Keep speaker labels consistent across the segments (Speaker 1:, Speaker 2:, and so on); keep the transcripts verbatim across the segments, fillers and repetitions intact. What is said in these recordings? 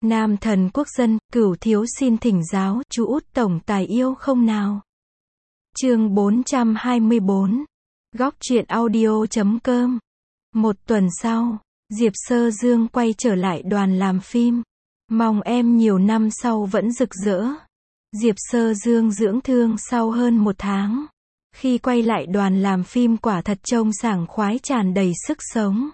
Speaker 1: Nam thần quốc dân, Cửu thiếu xin thỉnh giáo, chú út tổng tài yêu không nào? Chương bốn trăm hai mươi bốn. Góc truyện audio chấm com. Một tuần sau, Diệp Sơ Dương quay trở lại đoàn làm phim. Mong em nhiều năm sau vẫn rực rỡ. Diệp Sơ Dương dưỡng thương sau hơn một tháng. Khi quay lại đoàn làm phim quả thật trông sảng khoái tràn đầy sức sống.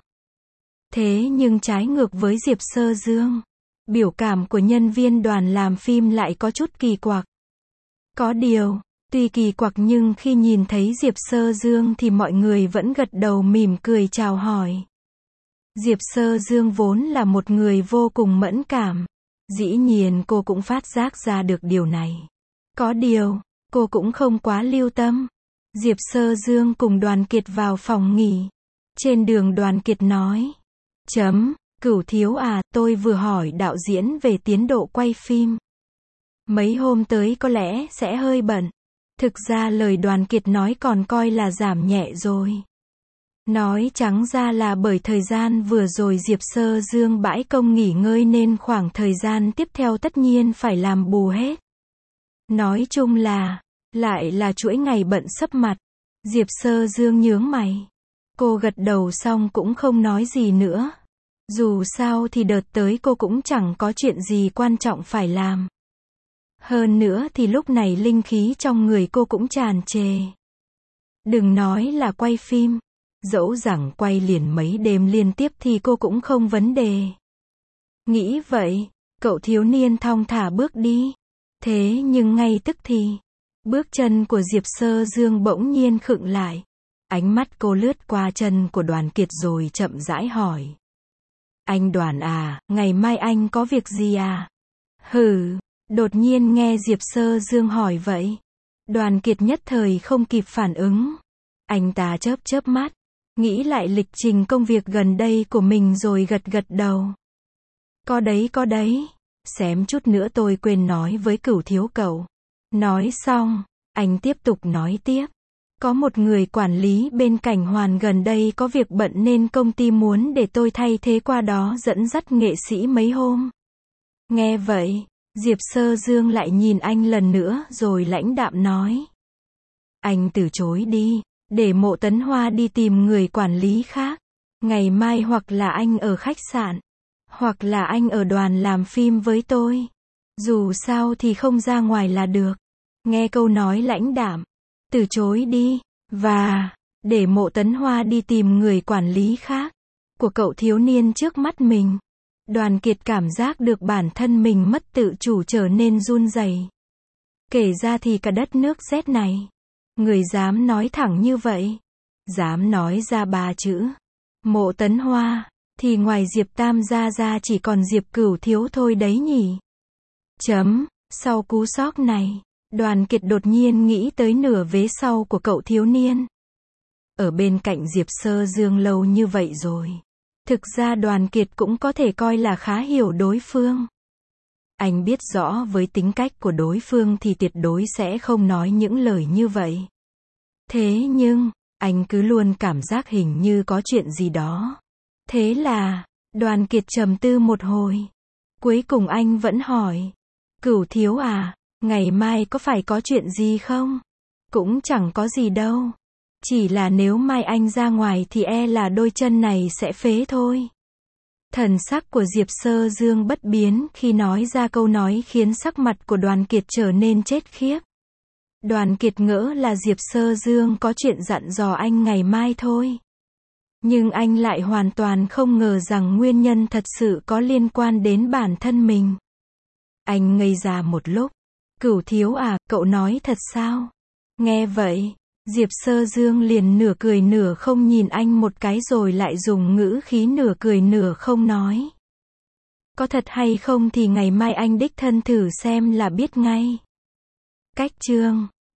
Speaker 1: Thế nhưng trái ngược với Diệp Sơ Dương, biểu cảm của nhân viên đoàn làm phim lại có chút kỳ quặc. Có điều, tuy kỳ quặc nhưng khi nhìn thấy Diệp Sơ Dương thì mọi người vẫn gật đầu mỉm cười chào hỏi. Diệp Sơ Dương vốn là một người vô cùng mẫn cảm. Dĩ nhiên cô cũng phát giác ra được điều này. Có điều, cô cũng không quá lưu tâm. Diệp Sơ Dương cùng Đoàn Kiệt vào phòng nghỉ. Trên đường Đoàn Kiệt nói. Chấm, Cửu thiếu à, tôi vừa hỏi đạo diễn về tiến độ quay phim. Mấy hôm tới có lẽ sẽ hơi bận. Thực ra lời Đoàn Kiệt nói còn coi là giảm nhẹ rồi. Nói trắng ra là bởi thời gian vừa rồi Diệp Sơ Dương bãi công nghỉ ngơi nên khoảng thời gian tiếp theo tất nhiên phải làm bù hết. Nói chung là, lại là chuỗi ngày bận sấp mặt. Diệp Sơ Dương nhướng mày. Cô gật đầu xong cũng không nói gì nữa. Dù sao thì đợt tới cô cũng chẳng có chuyện gì quan trọng phải làm. Hơn nữa thì lúc này linh khí trong người cô cũng tràn trề. Đừng nói là quay phim. Dẫu rằng quay liền mấy đêm liên tiếp thì cô cũng không vấn đề. Nghĩ vậy, cậu thiếu niên thong thả bước đi. Thế nhưng ngay tức thì, bước chân của Diệp Sơ Dương bỗng nhiên khựng lại. Ánh mắt cô lướt qua chân của Đoàn Kiệt rồi chậm rãi hỏi. Anh Đoàn à, ngày mai anh có việc gì à? Hừ, đột nhiên nghe Diệp Sơ Dương hỏi vậy. Đoàn Kiệt nhất thời không kịp phản ứng. Anh ta chớp chớp mắt. Nghĩ lại lịch trình công việc gần đây của mình rồi gật gật đầu. Có đấy có đấy. Xém chút nữa tôi quên nói với Cửu thiếu cậu. Nói xong, anh tiếp tục nói tiếp. Có một người quản lý bên Cảnh Hoàn gần đây có việc bận nên công ty muốn để tôi thay thế qua đó dẫn dắt nghệ sĩ mấy hôm. Nghe vậy, Diệp Sơ Dương lại nhìn anh lần nữa rồi lãnh đạm nói. Anh từ chối đi. Để Mộ Tấn Hoa đi tìm người quản lý khác. Ngày mai hoặc là anh ở khách sạn, hoặc là anh ở đoàn làm phim với tôi. Dù sao thì không ra ngoài là được. Nghe câu nói lãnh đạm, từ chối đi, và để Mộ Tấn Hoa đi tìm người quản lý khác của cậu thiếu niên trước mắt mình. Đoàn Kiệt cảm giác được bản thân mình mất tự chủ trở nên run rẩy. Kể ra thì cả đất nước rét này, người dám nói thẳng như vậy, dám nói ra ba chữ Mộ Tấn Hoa, thì ngoài Diệp Tam gia ra chỉ còn Diệp Cửu thiếu thôi đấy nhỉ. Chấm, sau cú sốc này, Đoàn Kiệt đột nhiên nghĩ tới nửa vế sau của cậu thiếu niên. Ở bên cạnh Diệp Sơ Dương lâu như vậy rồi. Thực ra Đoàn Kiệt cũng có thể coi là khá hiểu đối phương. Anh biết rõ với tính cách của đối phương thì tuyệt đối sẽ không nói những lời như vậy. Thế nhưng, anh cứ luôn cảm giác hình như có chuyện gì đó. Thế là, Đoàn Kiệt trầm tư một hồi. Cuối cùng anh vẫn hỏi. Cửu thiếu à, ngày mai có phải có chuyện gì không? Cũng chẳng có gì đâu. Chỉ là nếu mai anh ra ngoài thì e là đôi chân này sẽ phế thôi. Thần sắc của Diệp Sơ Dương bất biến khi nói ra câu nói khiến sắc mặt của Đoàn Kiệt trở nên chết khiếp. Đoàn Kiệt ngỡ là Diệp Sơ Dương có chuyện dặn dò anh ngày mai thôi. Nhưng anh lại hoàn toàn không ngờ rằng nguyên nhân thật sự có liên quan đến bản thân mình. Anh ngây ra một lúc. Cửu thiếu à, cậu nói thật sao? Nghe vậy, Diệp Sơ Dương liền nửa cười nửa không nhìn anh một cái rồi lại dùng ngữ khí nửa cười nửa không nói. Có thật hay không thì ngày mai anh đích thân thử xem là biết ngay. Cách chương